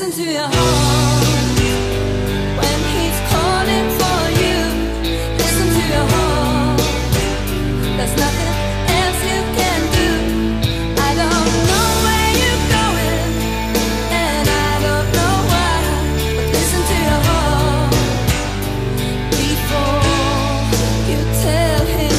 Listen to your heart when he's calling for you. Listen to your heart. There's nothing else you can do. I don't know where you're going, and I don't know why, but listen to your heart before you tell him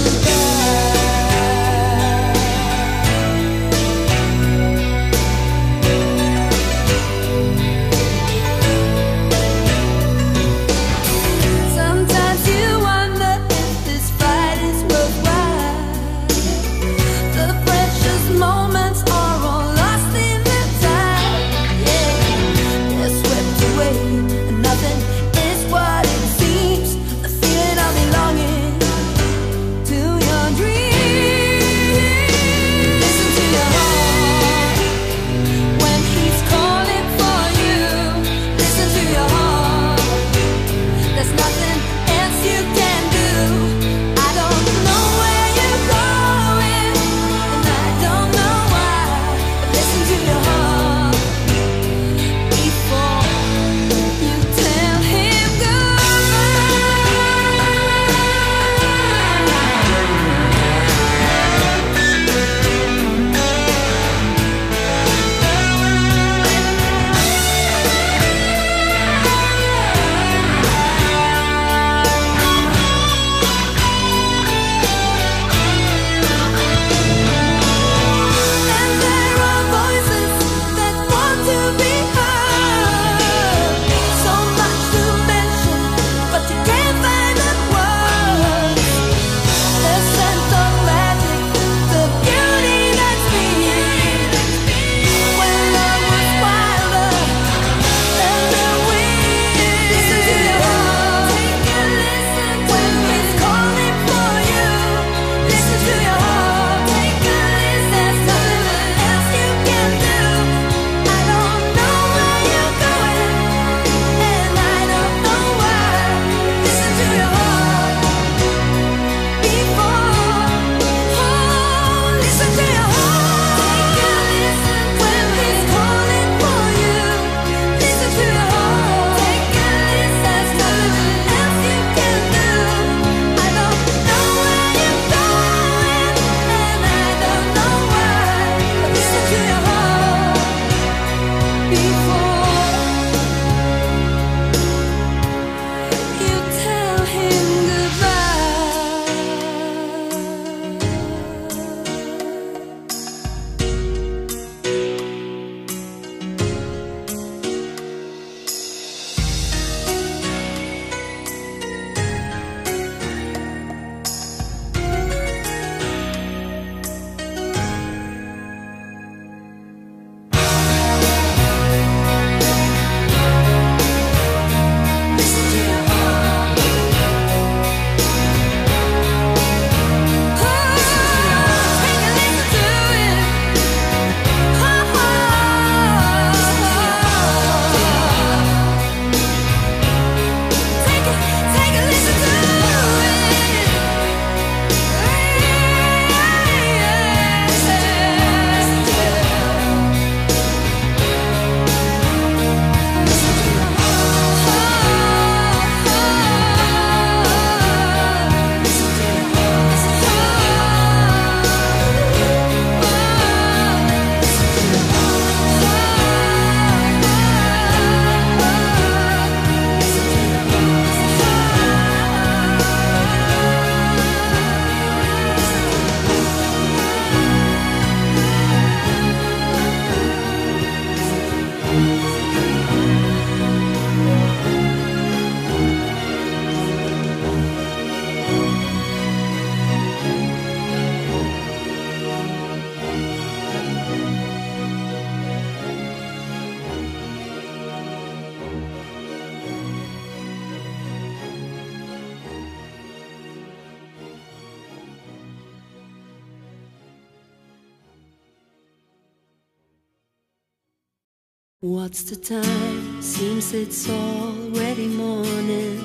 What's the time? Seems it's already morning.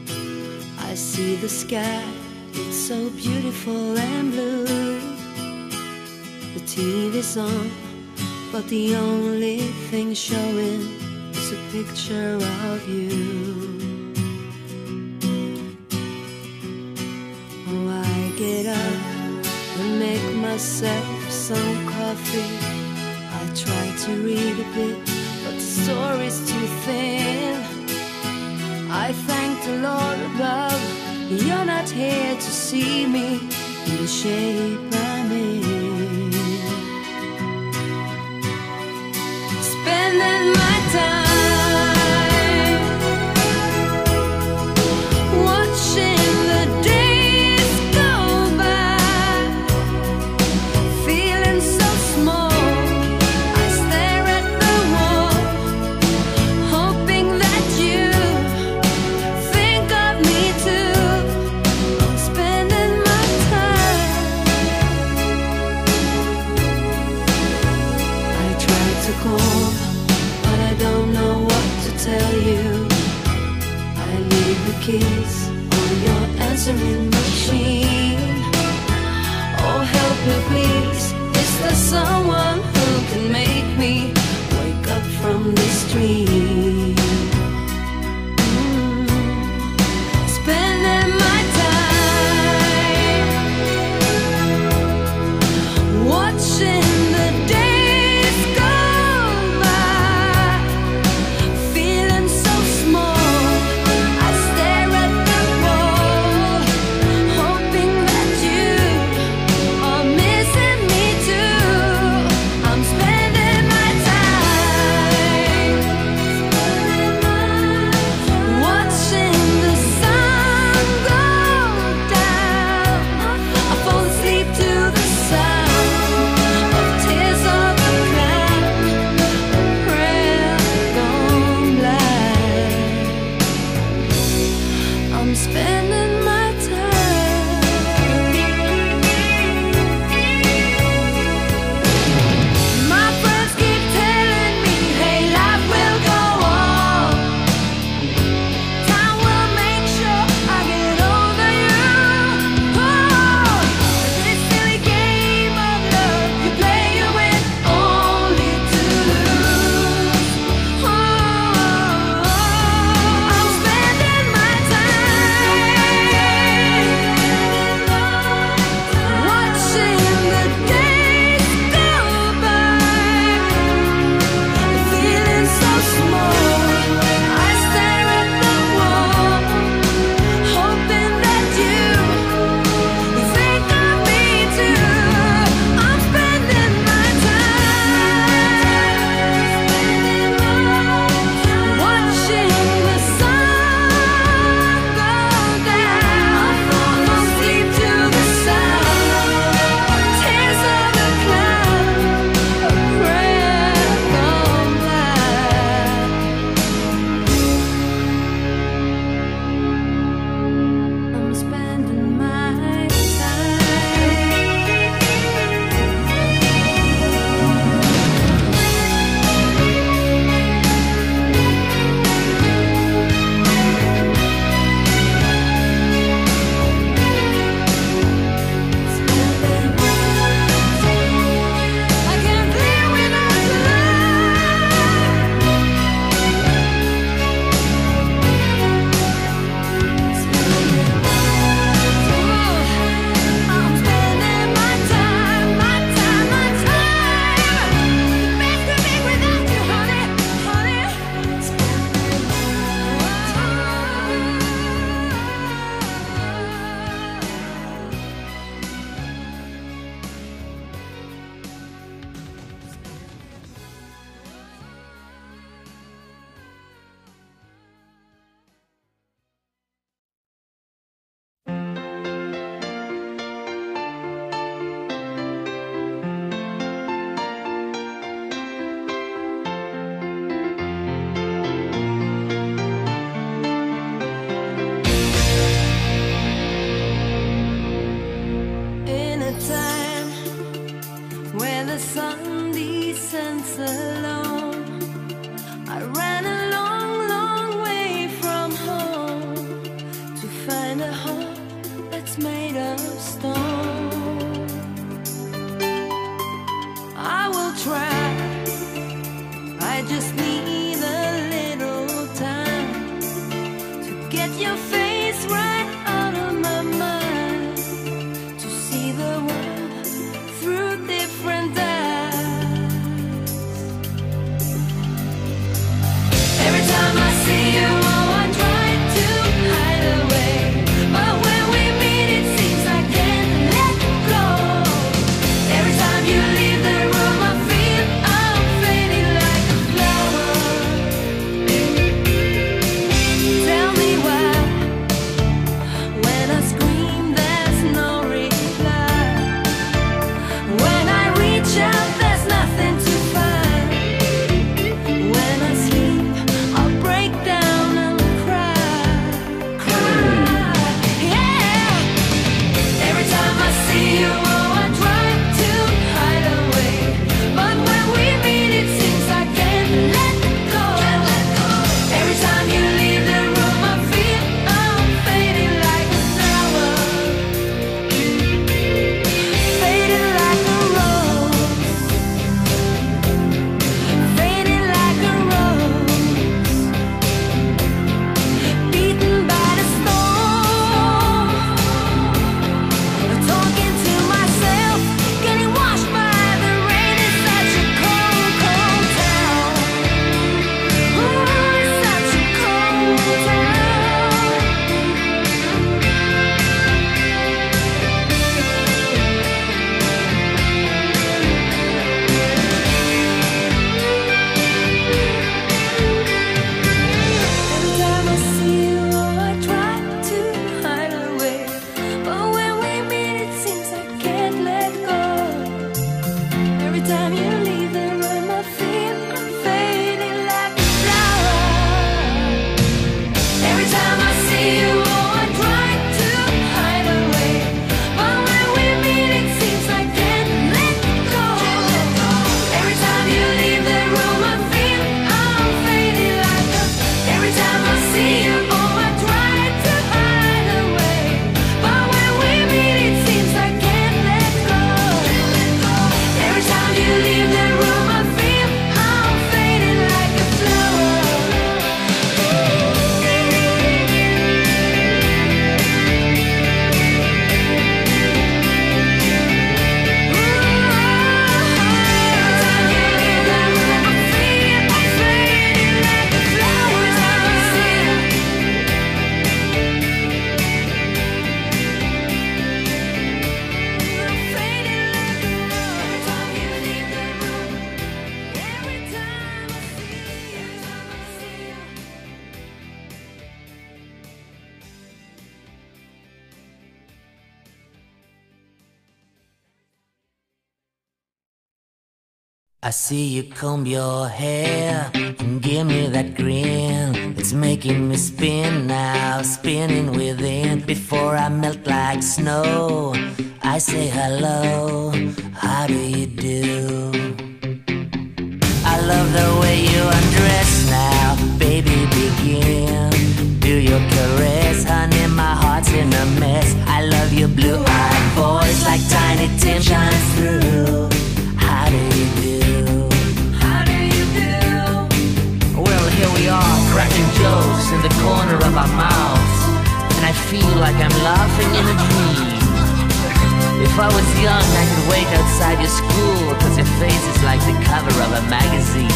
I see the sky, it's so beautiful and blue. The TV's on, but the only thing showing keeps a picture of you. Oh, I get up and make myself some coffee. I try to read a bit, but the story's too thin. I thank the Lord above, you're not here to see me in the shape I'm in. Spending my time watching the days go by, feeling so small. I stare at the wall, hoping that you think of me too. I'm spending my time. I try to call, but I don't know what to tell you. I leave the keys on your answering machine. Oh, help me please, is there someone who can make me wake up from this dream? Spending my time watching the days go by, feeling so small. I stare at the wall, hoping that you are missing me too. I'm spending my time watching the sun go down. I fall asleep to the sound of tears of a clown, a prayer gone blind. I'm spending my time. My friends keep telling me, hey, life will go on. Time will make sure I get over you. Oh, this silly game of love, you play you win only to lose. Oh, I'm spending my time watching the days go by, feeling so small. I stare at the wall, hoping that you think of me too. I'm spending my time watching the sun go down. Fall asleep to the sound of tears of a clown, a prayer gone blind. I'm spending my I can't live without your I'm spending my time, my time, my time. Makes me big without you, honey, honey. In a time where the sun descends alone, I ran a long, long way from home to find a heart that's made of stone. I will try, I just need a little time you leave the room, I feel I'm fading like a flower. Every time I see you, oh, I try to hide away, but when we meet, it seems I can't let go. Every time you leave the room, I feel I'm fading like a. Every time I see you, oh, I try to hide away, but when we meet, it seems I can't let go. Every time you leave the room, I feel I'm fading like a flower. I see you comb your hair and give me that grin. It's making me spin now, spinning within. Before I melt like snow, I say hello, how do you do? I love the way you undress now, baby, begin. Do your caress, honey, my heart's in a mess. I love your blue-eyed voice like Tiny Tim shines through. How do you do? Well, here we are, cracking jokes in the corner of our mouths, and I feel like I'm laughing in a dream. If I was young, I could wait outside your school, 'cause your face is like the cover of a magazine.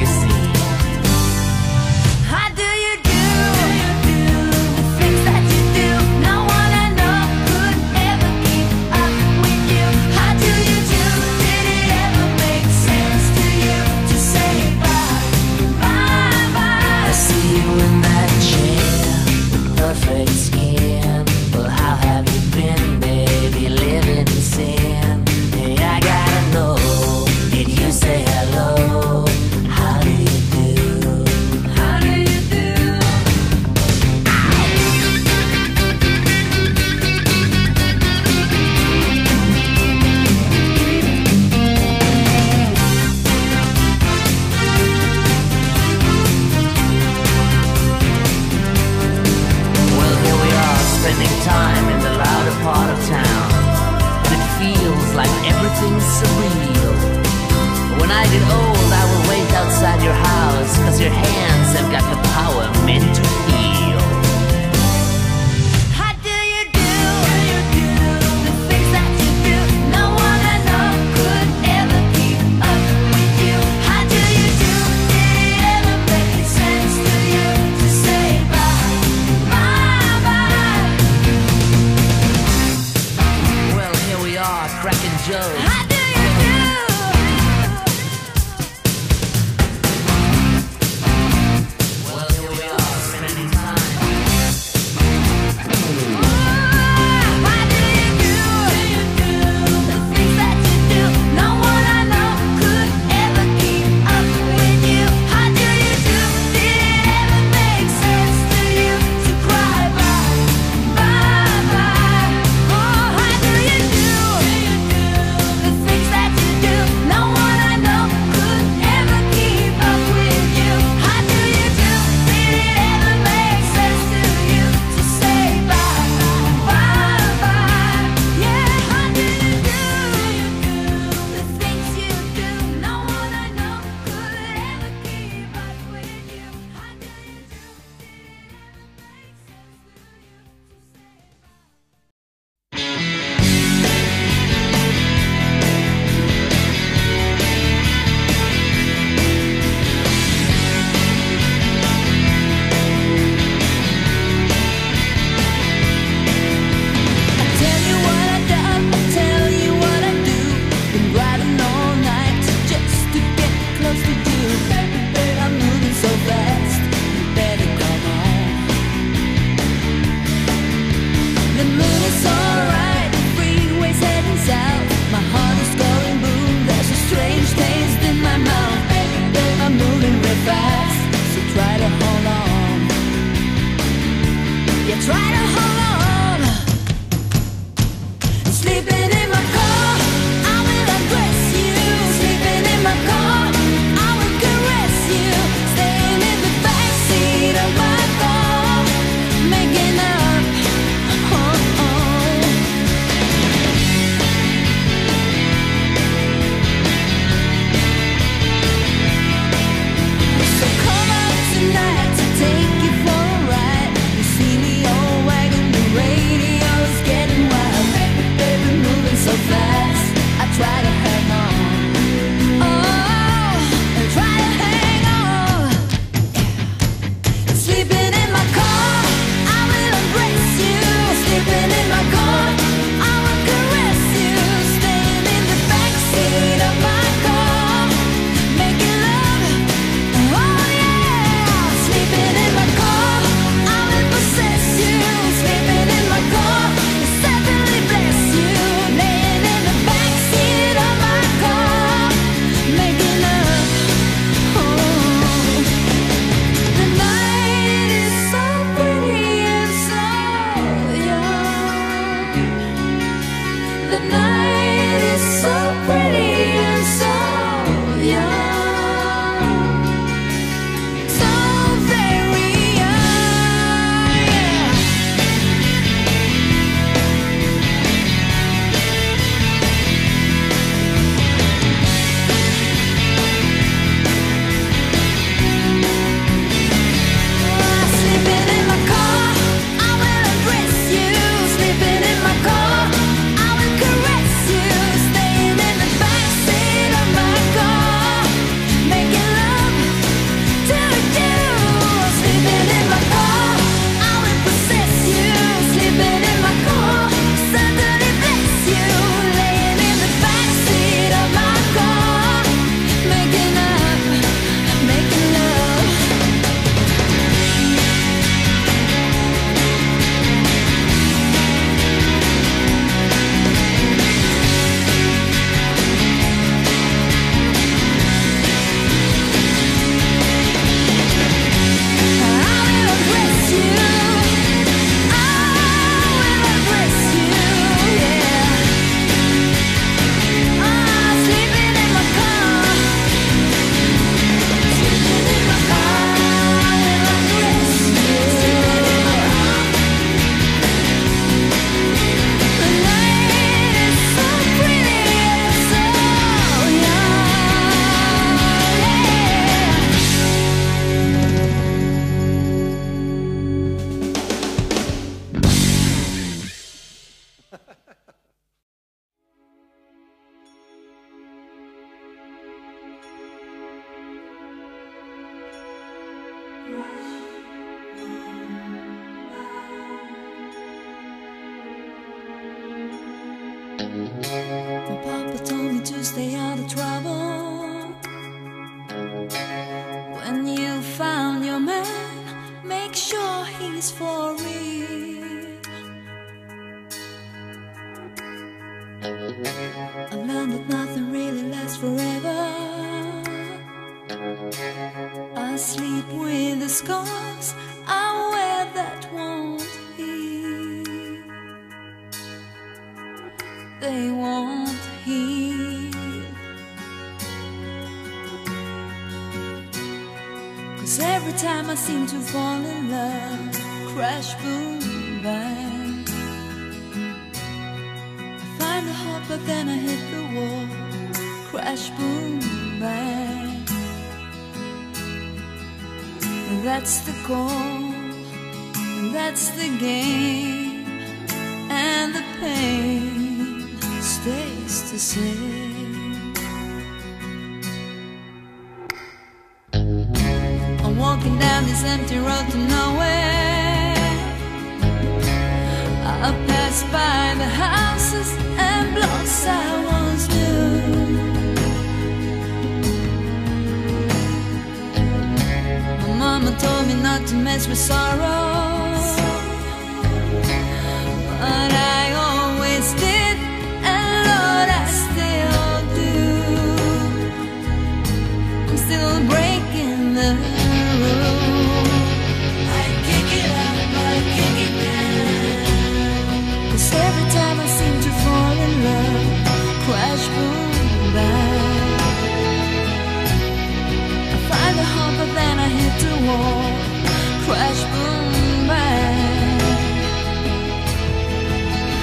How do you do the things that you do? No one I know could ever keep up with you. How do you do? Did it ever make sense to you to say bye, bye, bye? I see you in that chair with perfect skin. Well, how have you been, baby, living in sin? Hey, I gotta know, did you say hello? How My papa told me to stay out of trouble. When you found your man, make sure he's for real. I learned that nothing really lasts forever. I sleep with the scars I wear that won't heal. They won't heal. 'Cause every time I seem to fall in love, crash, boom, bang, I find a heart but then I hit the wall, crash, boom, bang. That's the goal, and that's the game, and the pain stays the same. I'm walking down this empty road to nowhere. I pass by the houses and blocks I once knew. Mama told me not to mess with sorrow, but I always did, and Lord, I still do. I'm still breaking the rules. I kick it up, I kick it down. 'Cause every time I seem to fall in love, crash, boom, bang, I find a heart but then I hit the wall, crash, boom, bang.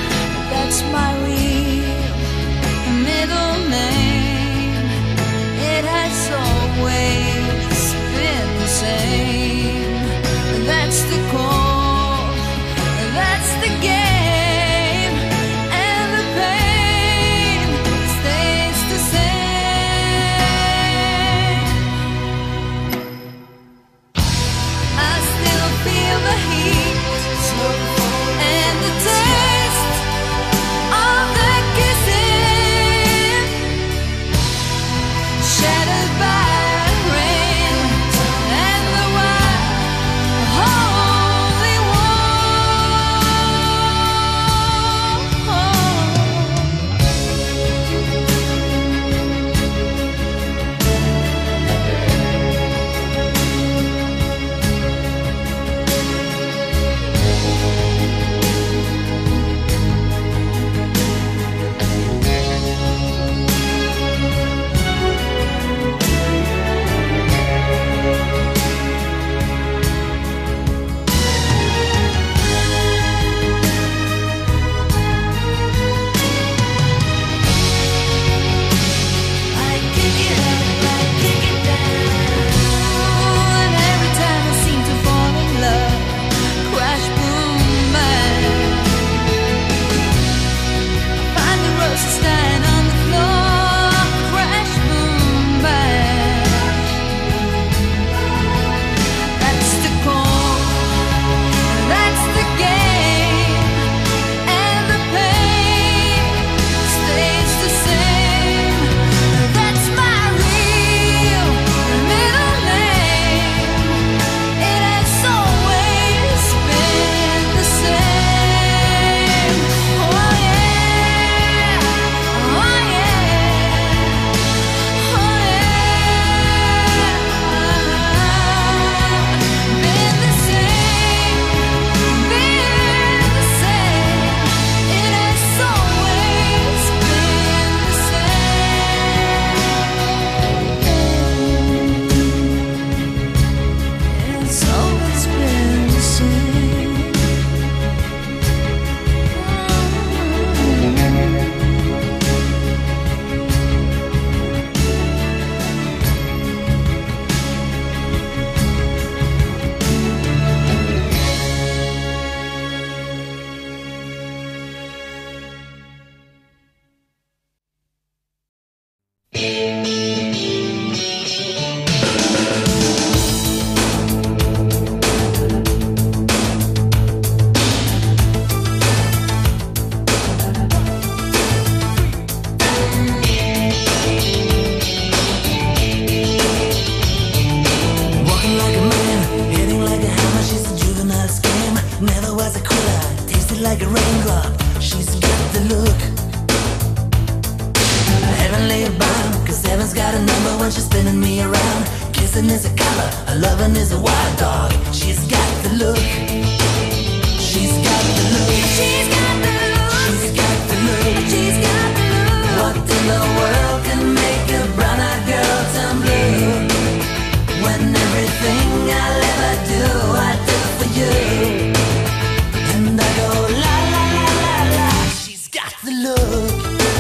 remember when she's spinning me around. Kissing is a color, a loving is a wild dog. She's got the look. She's got the look. She's got the look. She's got the look. She's got the look. What in the world can make a brown-eyed girl turn blue? When everything I'll ever do, I do for you. And I go la la la la la. She's got the look.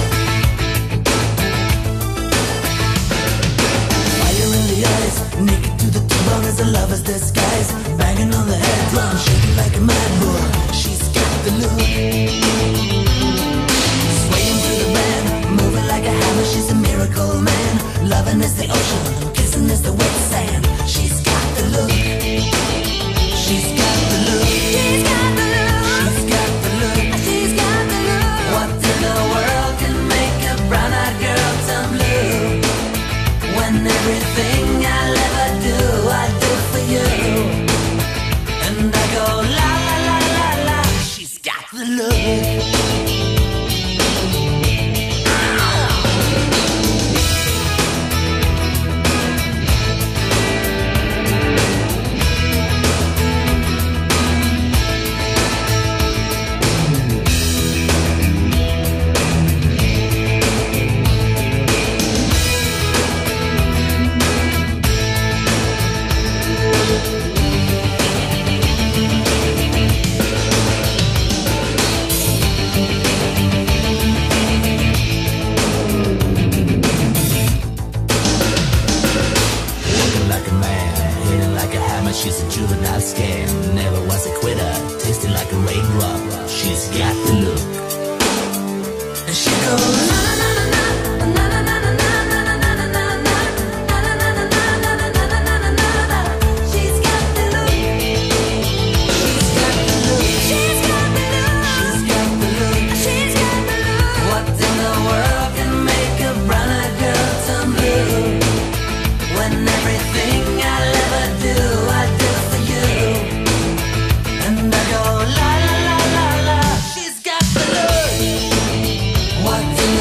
Fire in the eyes, naked to the bone as a lover's disguise. Banging on the head drum, shaking like a mad bull. She's got the look. Swaying through the band, moving like a hammer. She's a miracle man. Loving is the ocean, kissing is the wet sand. She's got the look. She's got the look. She's got the look. She's got the look. She's got the look. What in the world can make a brown-eyed girl turn blue? When everything I'll ever do, I do for you. And I go la la la la la. She's got the look. She's a juvenile scam, never was a quitter, tasting like a raindrop. She's got the look. And she goes na na na na na na na na na na na na na. She's got the look. She's got the look. She's got the look. She's got the look. She's got the look. What in the world can make a brown-eyed girl turn blue? When everything I'll ever do, I do for you. And I go la la la la la. She's got the look. What in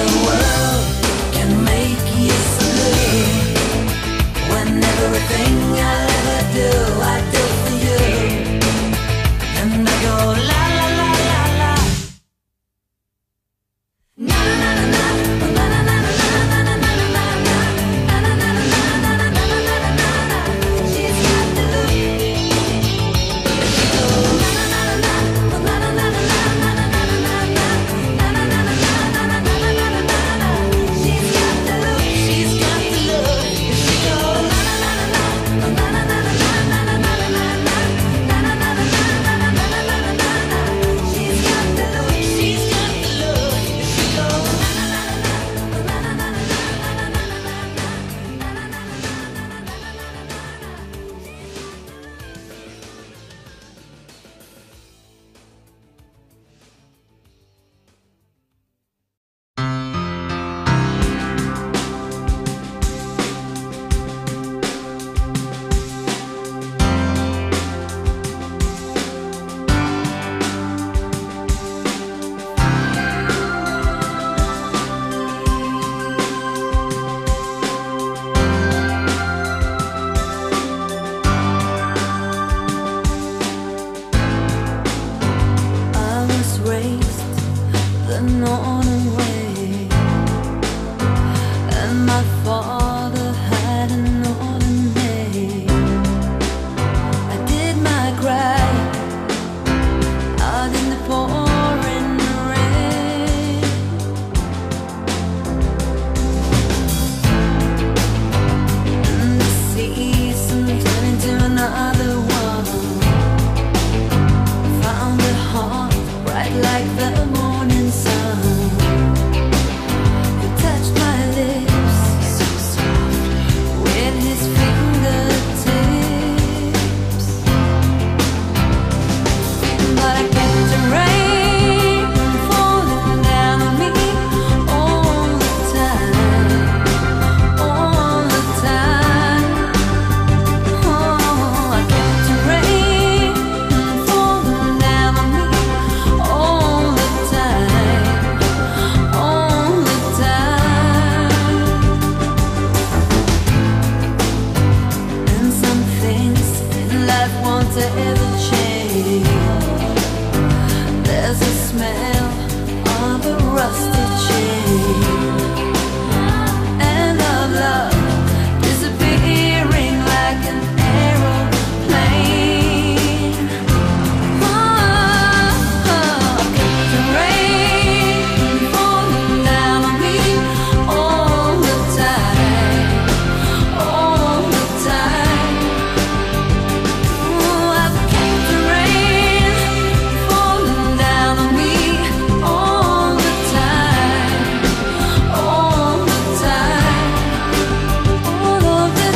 to ever change. There's a smell of a rusted chain and of love disappearing like an aeroplane. The rain falling down on me all the time, all the time. I've kept the rain falling down on me all the time, all the time, all of the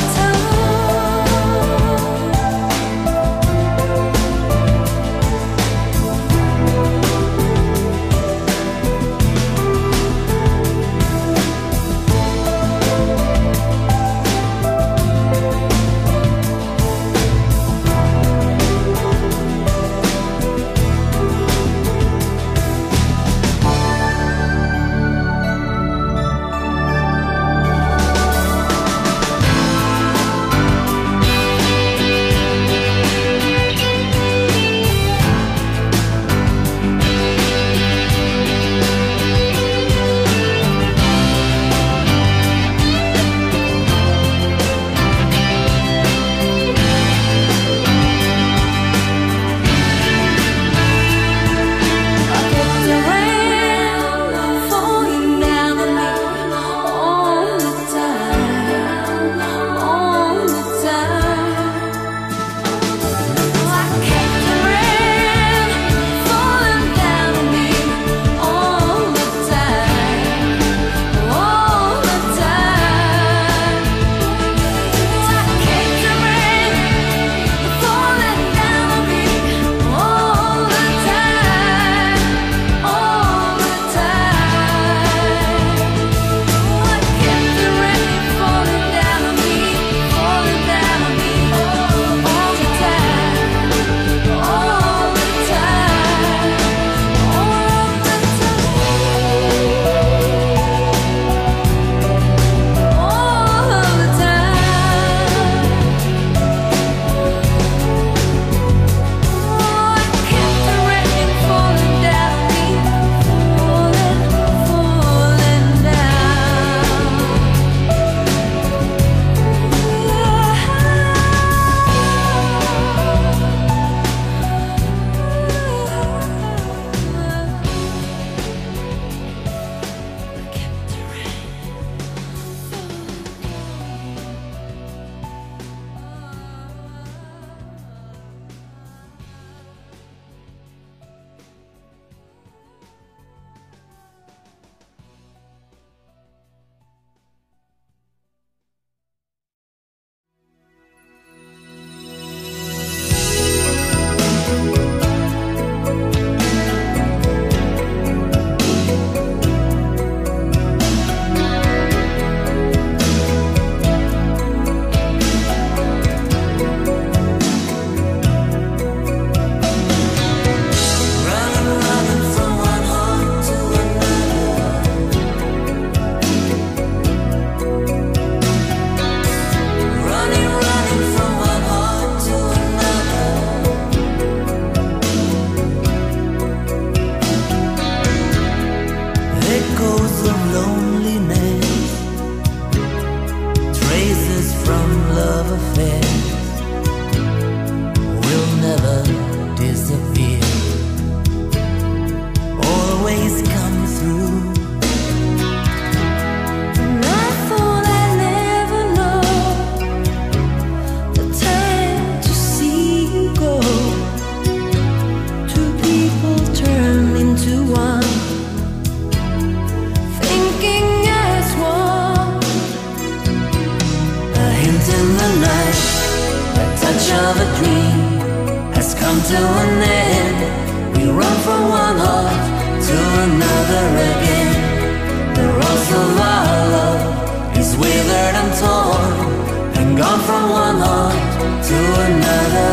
of a dream has come to an end. We run from one heart to another again. The rose of our love is withered and torn, and gone from one heart to another.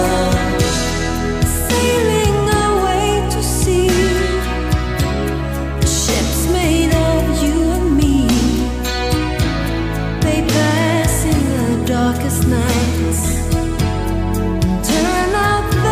Sailing away to sea, ships made of you and me. They pass in the darkest nights, turn out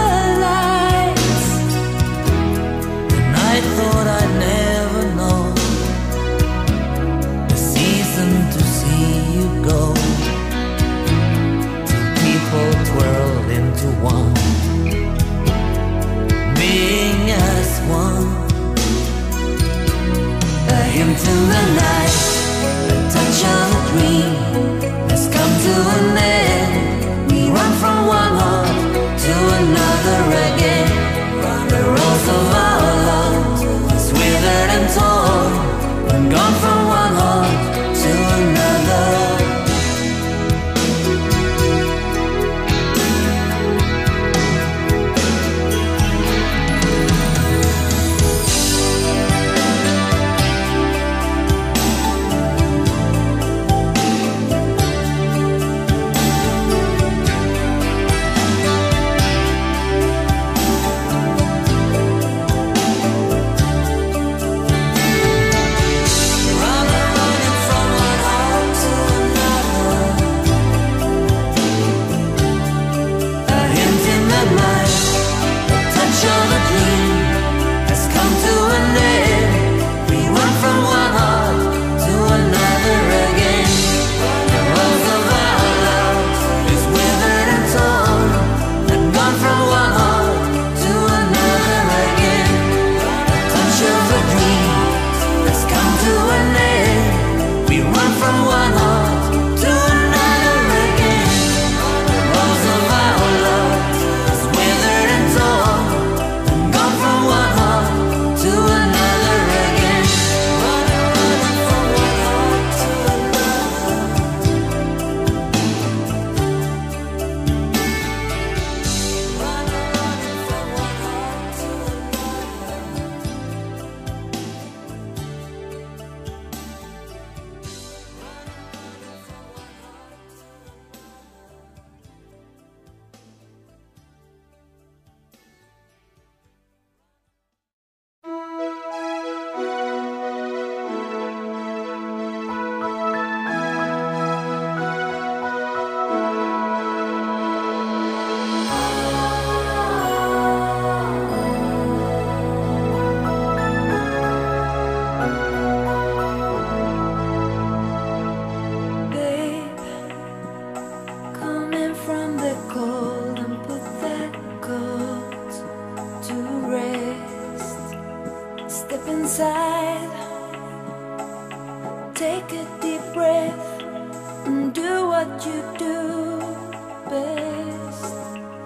do best.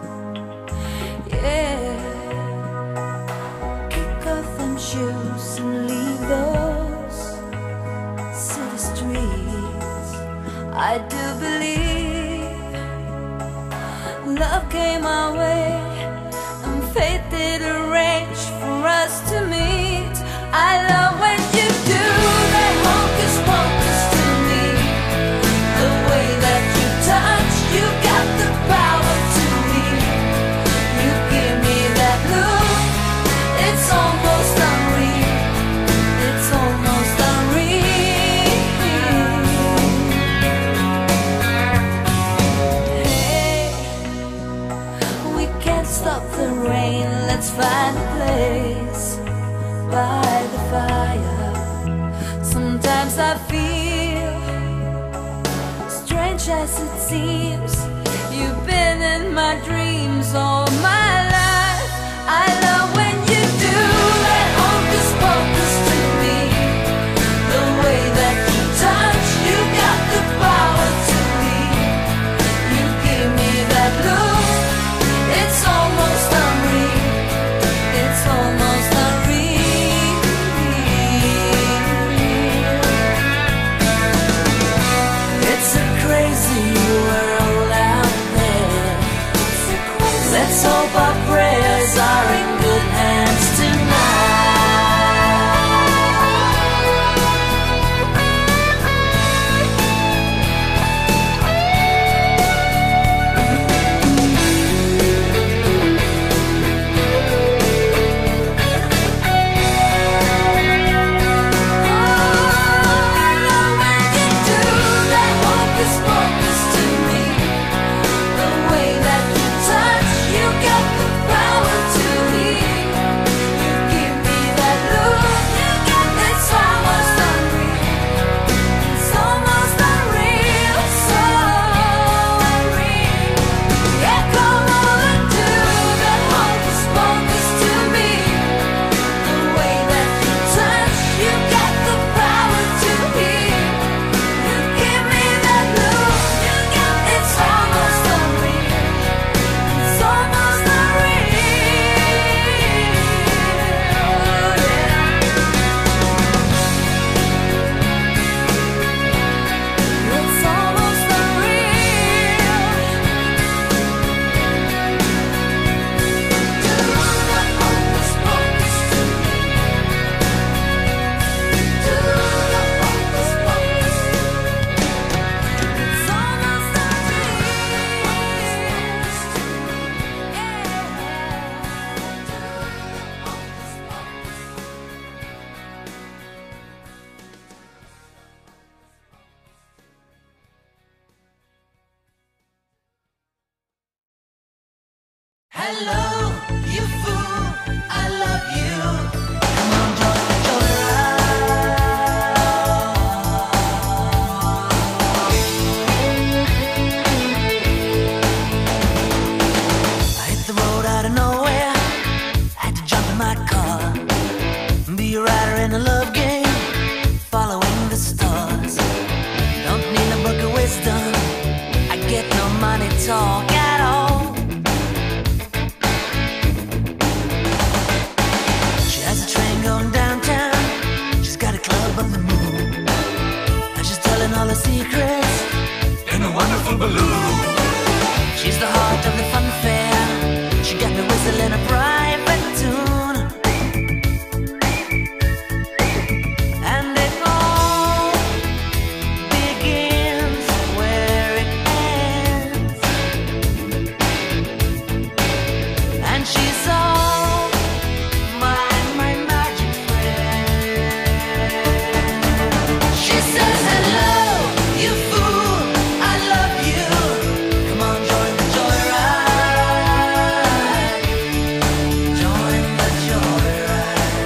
Yeah, kick off them shoes and leave those city streets. I do believe love came our way and fate did arrange for us to meet. I love when you do that hocus pocus to me. The way that you touch, you got the power to me. You give me that look, it's almost unreal. It's almost unreal. Hey, we can't stop the rain, let's find a place by the fire. Sometimes I feel, strange as it seems, you've been in my dreams all my life. I love when you do that hocus pocus to me. The way that you touch, you got the power to me. You give me that look, it's almost unreal. It's almost unreal. It's a crazy world out there. Let's hope our prayers are in good hands tonight. Hello, you fool, I love you. Come on, join the joyride. I hit the road out of nowhere, had to jump in my car, be a rider in a love game, following the stars. Don't need a book of wisdom, I get no money talk at all. Going downtown, she's got a club on the moon, and she's telling all her secrets in a wonderful balloon. She's the heart of the fun fair, she got me whistling a private tune, and it all begins where it ends, and she's all my magic friend. She says, hello, you fool, I love you. Come on, join the joyride. Join the joyride.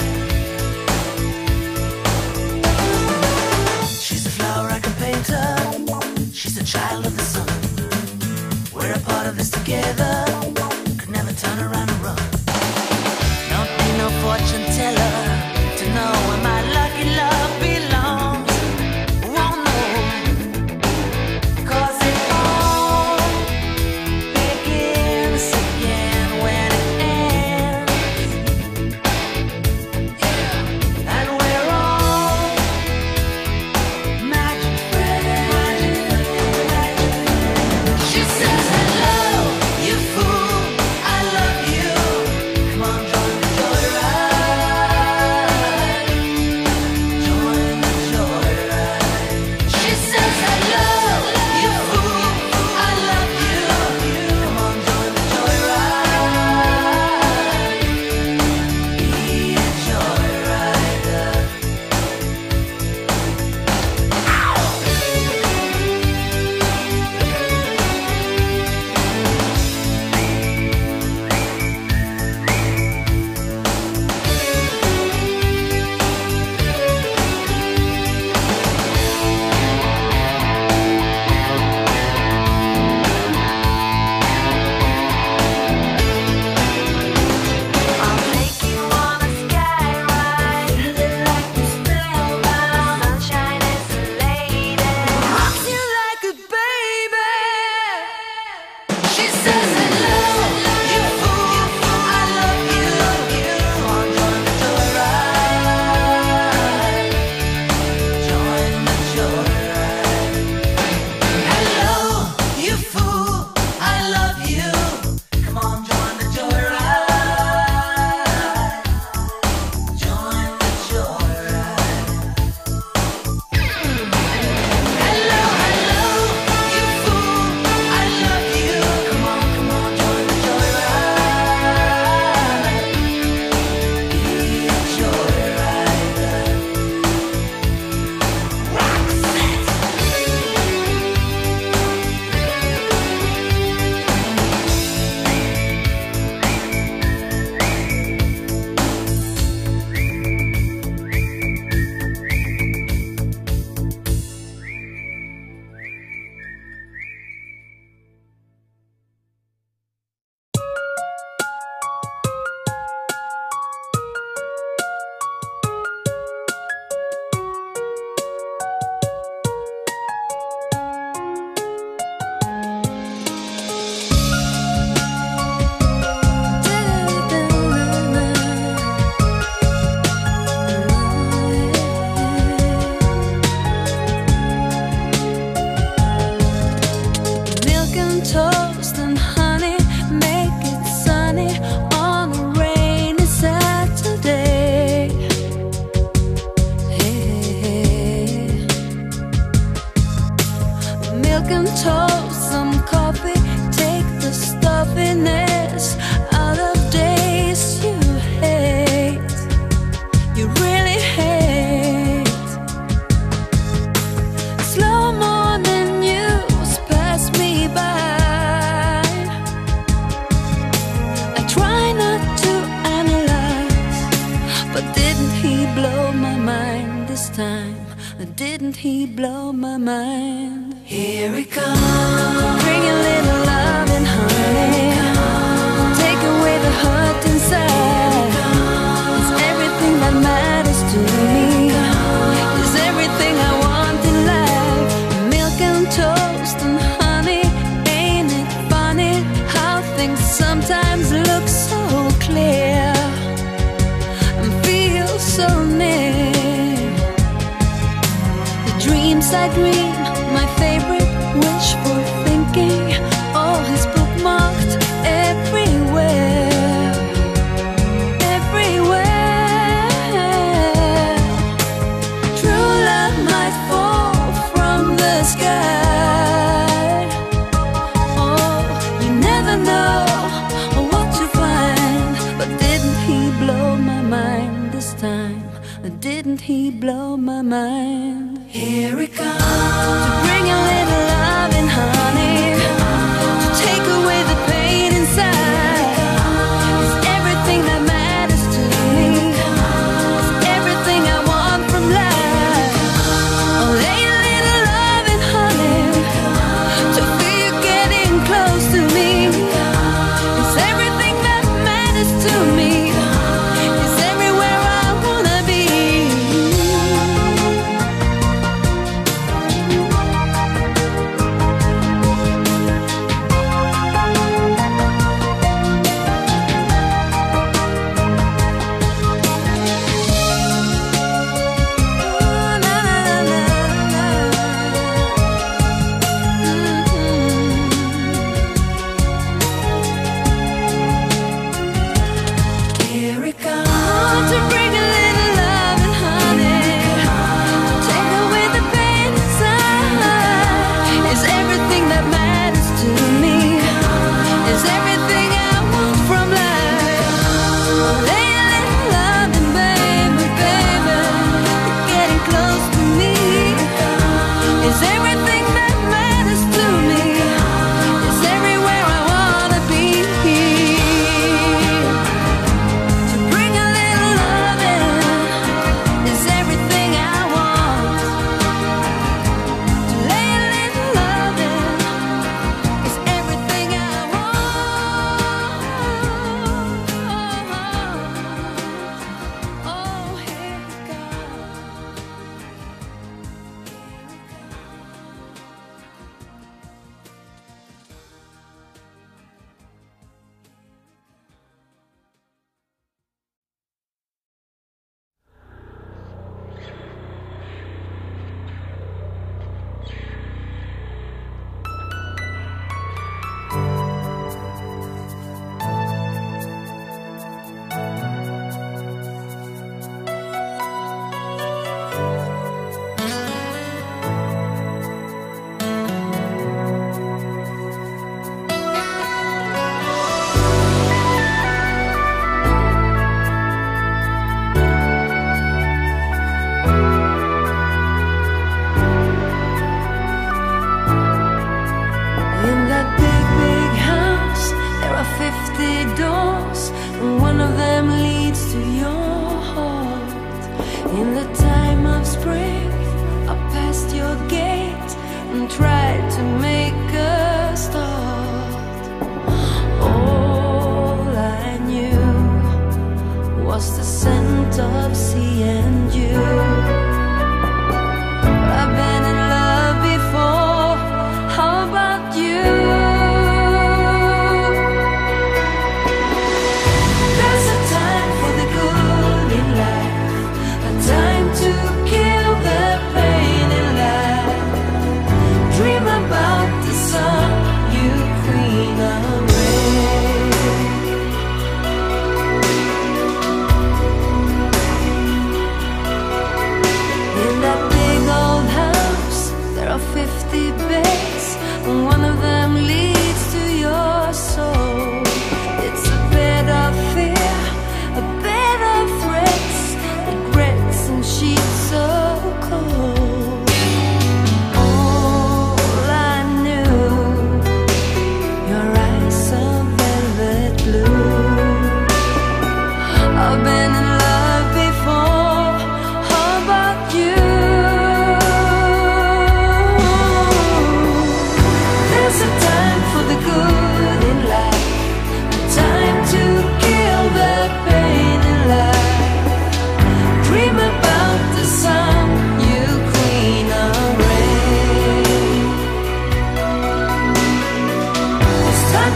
She's a flower I can paint her. She's a child of the sun. We're a part of this together. Could never turn around and run. Don't need no fortune teller to know where my lucky love belongs. Won't know, 'cause it all Milk and toast and honey, make it sunny on a rainy Saturday. Hey. Milk and toast, some coffee, take the stuffiness out of days you hate, you really hate. Slow morning news pass me by. I try not to analyze, but didn't he blow my mind this time? Didn't he blow my mind? Here he comes, bring a little love and honey, take away the hurt inside. It's everything that matters to me, it's everything I want in life. Milk and toast and honey, ain't it funny how things sometimes look so clear and feel so near. The dreams I dream, my favorite wishful thinking, all is bookmarked everywhere, everywhere. True love might fall from the sky. Oh, you never know what you find. But didn't he blow my mind this time? Didn't he blow my mind? Here he comes, to bring a little love and honey, to take away the pain inside. It's everything that matters to me, it's everything I want from life. Oh, lay a little love and honey, to feel you getting close to me. It's everything that matters to me, it's everywhere I wanna be. Here it comes, to bring a little love and honey, to take away the pain inside. It's everything that matters to me, it's everything I want from life. Lay a little love and baby, baby, you're getting close to me. It's everything that matters to me, it's everywhere I wanna be. To bring a little loving is everything I want. To lay a little loving is everything I want. Oh, here it comes. In that big, big house, there are 50 doors, and one of them leads to your heart. In the time of spring, I passed your gate and tried to make a start. All I knew was the scent of sea and you. I've been in love before, how about you? There's a time for the good in life, a time to kill the pain in life. Dream about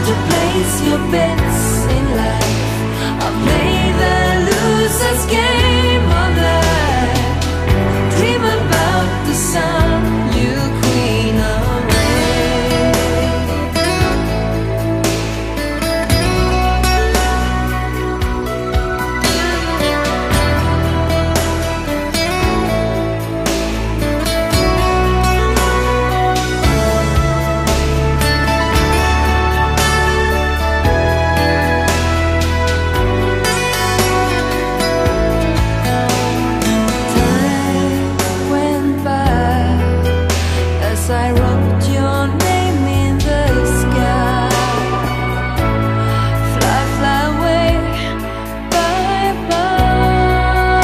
to place your bets in life. I'll play the loser's game of life. Dream about the sun, you queen of rain. I wrote your name in the sky. Fly, fly away, bye, bye.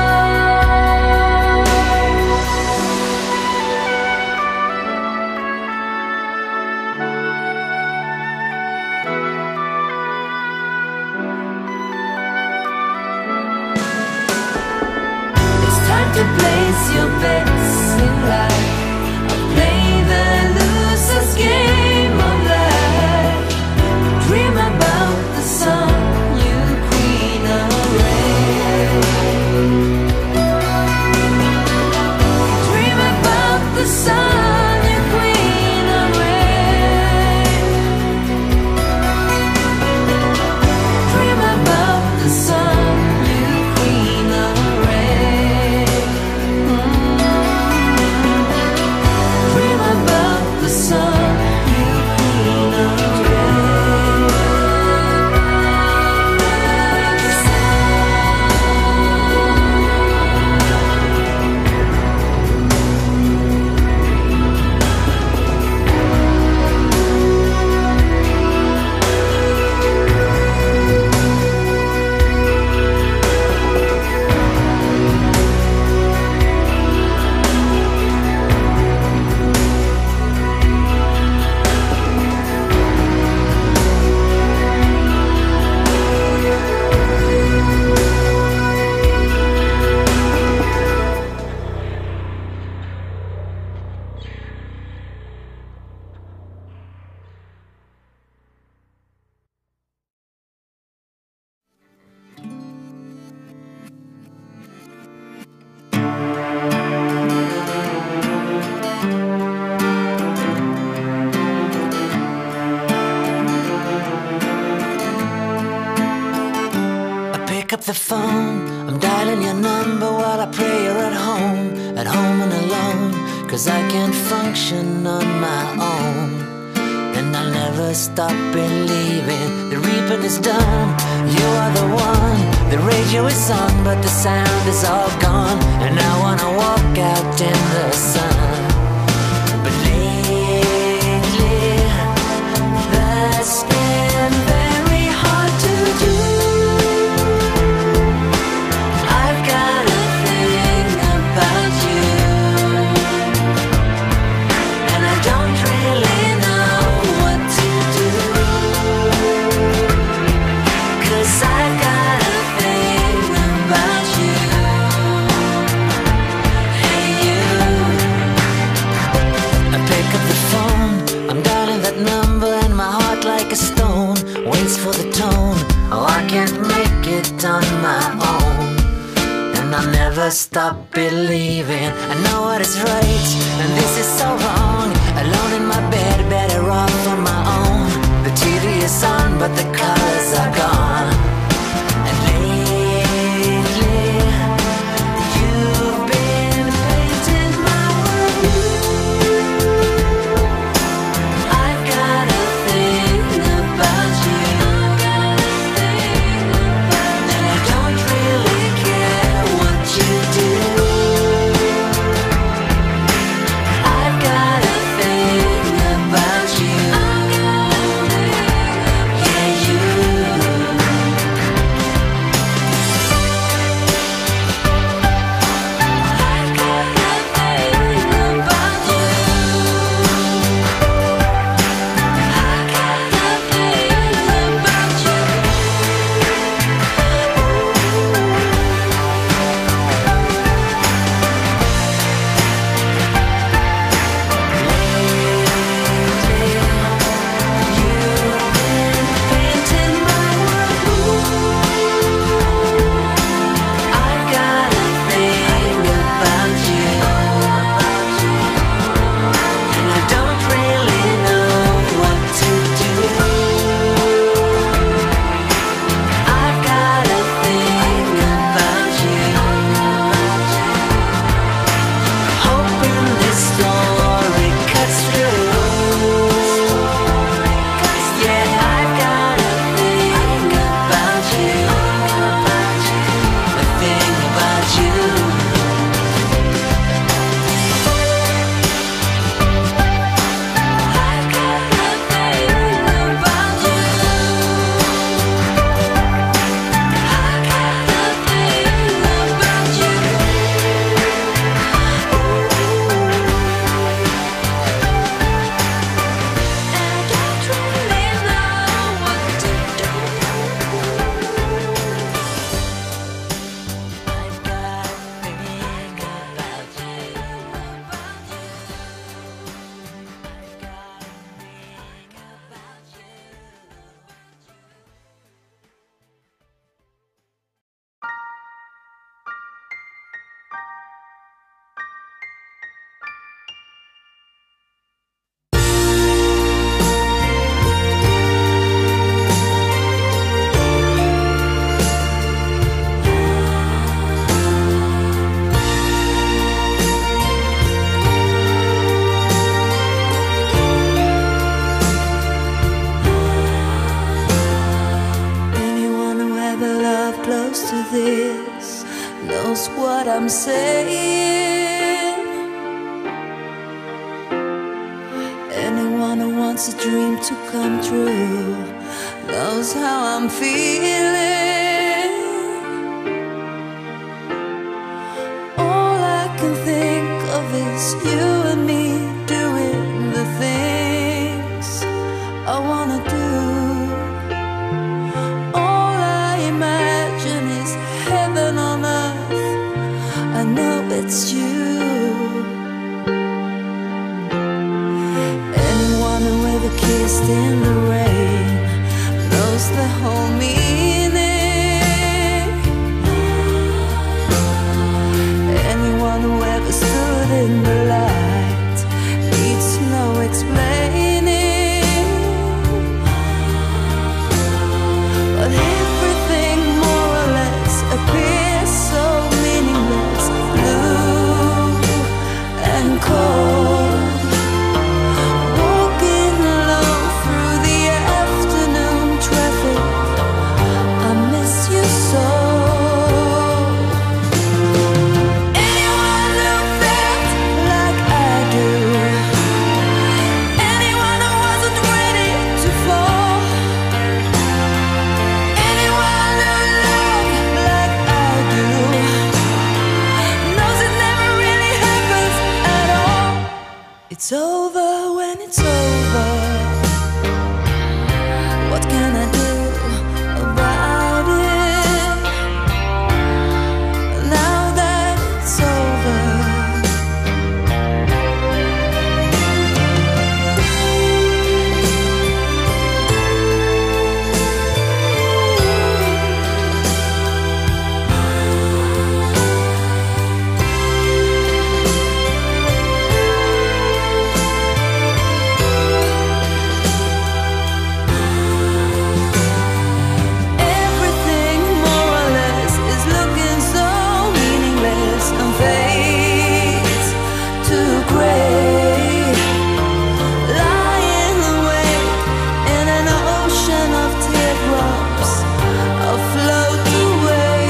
It's time to place your bets in life. Play the loser's game of life. Dream about the sun, you queen of rain. Dream about the sun, you queen of rain. Dream about the sun, you queen of rain. Dream about the sun, you queen of Pick up the phone, I'm dialing your number while I pray you're at home and alone. Cause I can't function on my own. And I'll never stop believing the reaping is done. You are the one, the radio is on, but the sound is all gone. And I wanna walk out in the sun. But lately, that's been very hard to do. Like a stone, waits for the tone. Oh, I can't make it on my own. And I'll never stop believing I know what is right, and this is so wrong. Alone in my bed, better off on my own. The TV is on, but the colors are gone. And lately, you've been painting my world. I've got a thing about you, and I don't really care what you do. I've got a thing this knows what I'm saying. Anyone who wants a dream to come true knows how I'm feeling. All I can think of is you and me doing the things I wanna do. All I imagine is heaven on earth. I know it's you. Anyone who ever kissed in the rain knows the whole meaning. Anyone who ever stood in the light needs no explaining. But everything more or less appears so meaningless, blue and cold. Walking alone through the afternoon traffic, I miss you so. Anyone who felt like I do, anyone who wasn't ready to fall, anyone who loved like I do, knows it never really happens at all. It's over when it's over. What can I do about it now that it's over? Everything more or less is looking so meaningless and fades to gray. Lying awake in an ocean of teardrops, I'll float away.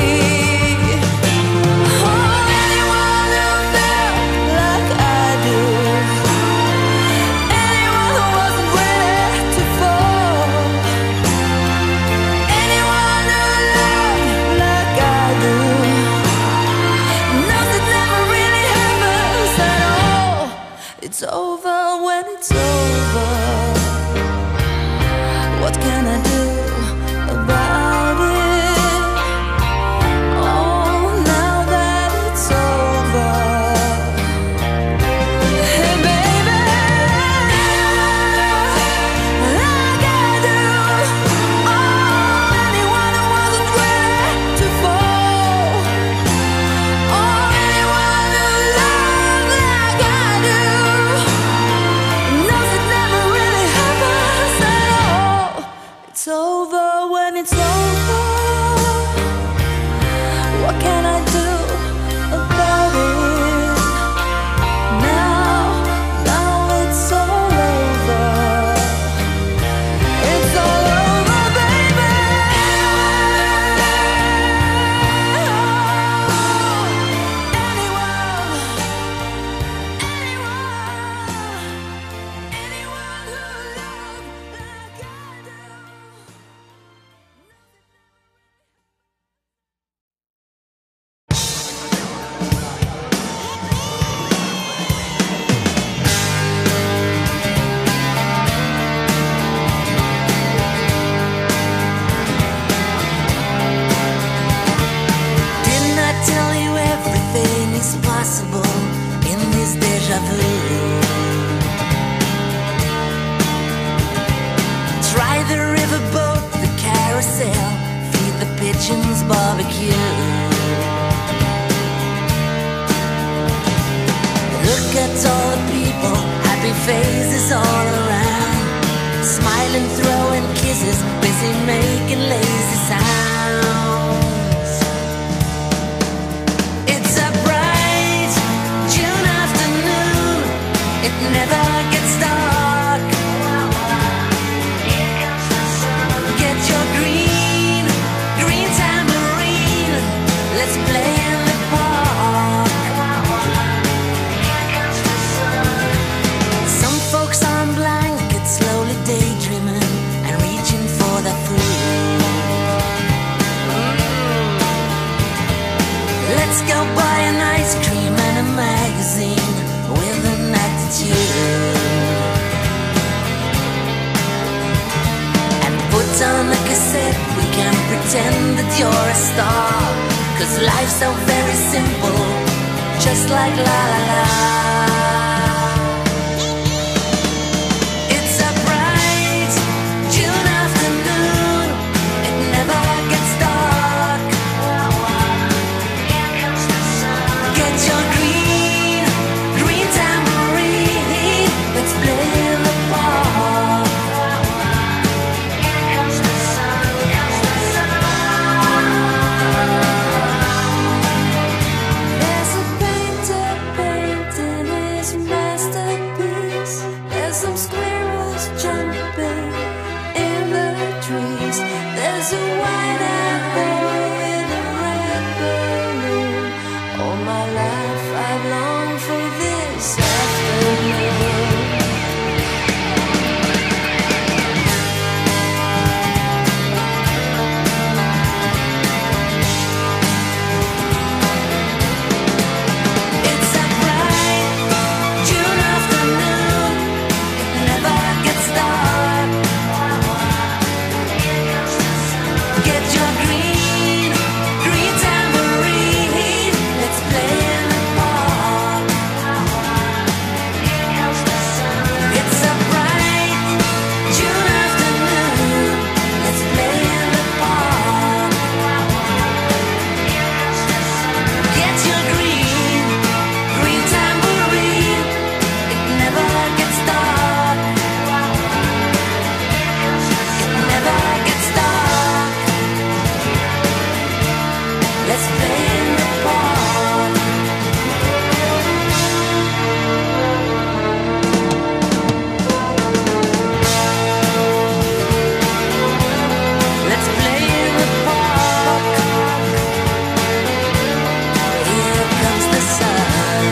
Oh, anyone who felt like I do, anyone who wasn't ready to fall, anyone who loved like I do, knows it never really happens at all. It's over when it's over. What can I do about it? Oh, now that it's over. Hey, baby, like I do. Oh, anyone who wasn't ready to fall. Oh, anyone who loved like I do, knows it never really happens at all. It's over when it's over. What can I do about it now? Now it's all over. It's all over, baby. Anyone who loved like I do. Didn't I tell you everything is possible in this deja vu? Try the riverboat, the carousel, feed the pigeons, barbecue. Look at all the people, happy faces all around, smiling, throwing kisses, busy making lazy sounds. It's a bright June afternoon, it never gets dark. Get your green tambourine. pretend that you're a star, 'cause life's so very simple, just like la la la. It's a bright June afternoon, it never gets dark. Here comes the sun. Get your green, green tambourine, let's play in the park. Here comes the sun, comes the sun. There's a painter painting his masterpiece. There's some squirrels jumping in the trees. There's a white arrow with a red balloon. All my life I've longed for this afternoon. It's a bright June afternoon, it never gets dark. Here comes the sun. Get your green, green tambourine, let's play in the park. Here comes the sun. It's a bright June afternoon, let's play in the park. Here comes the sun. Get your green, green tambourine, it never gets dark. It never gets dark. Let's play in the park. Let's play in the park. Here comes the sun.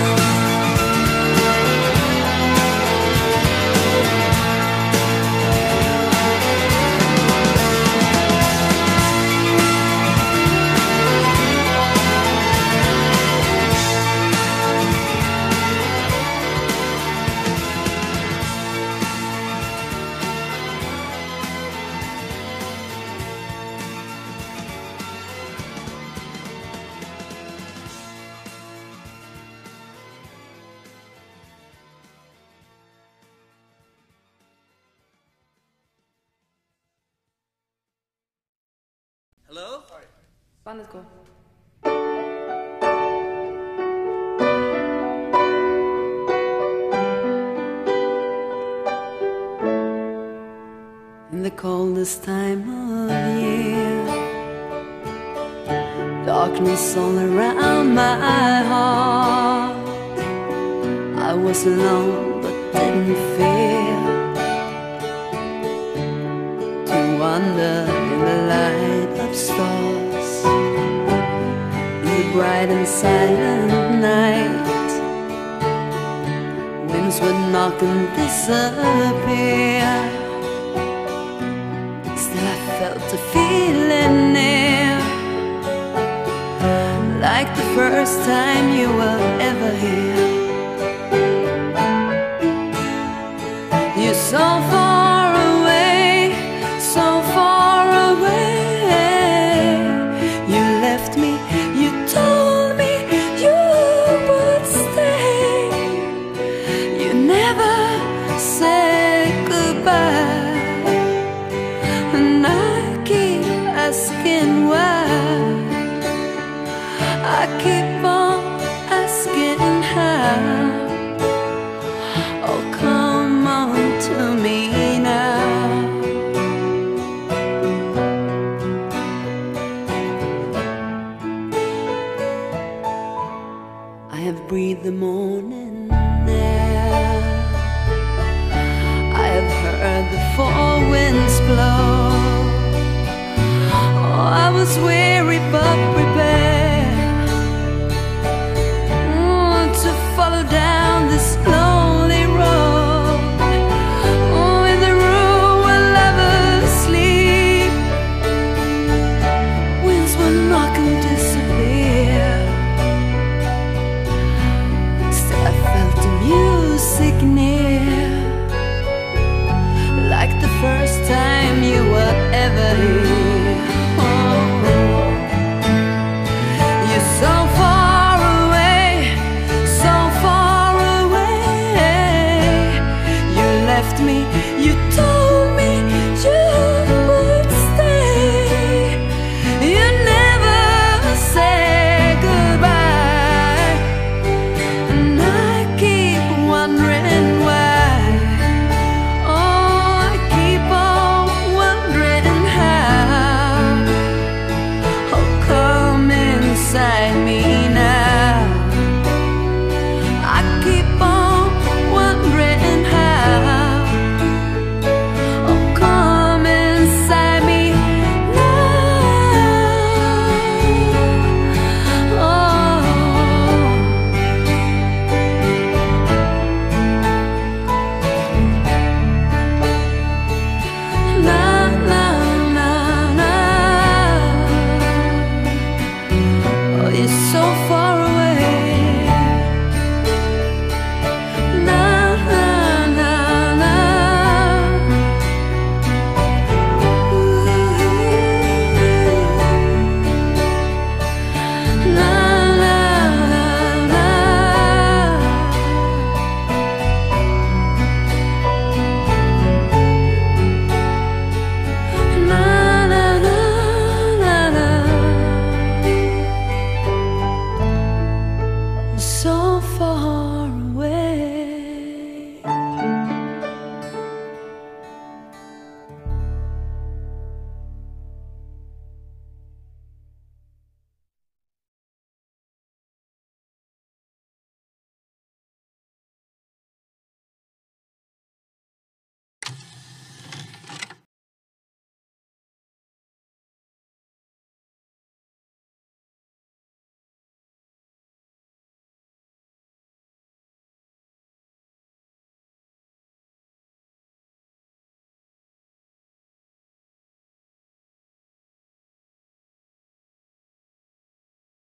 Hello? Pannetko. In the coldest time of year, darkness all around my heart. I was alone but didn't fear to wander in the light of stars, in the bright and silent night. Winds would knock and disappear, still I felt the feeling near, like the first time you were ever here. You're so far away, so far away. You left me, you told me you would stay. You never said goodbye, and I keep asking why. I keep on asking how. Oh, come on to me now. I have breathed the morning air, I have heard the four winds blow. Oh, I was weary but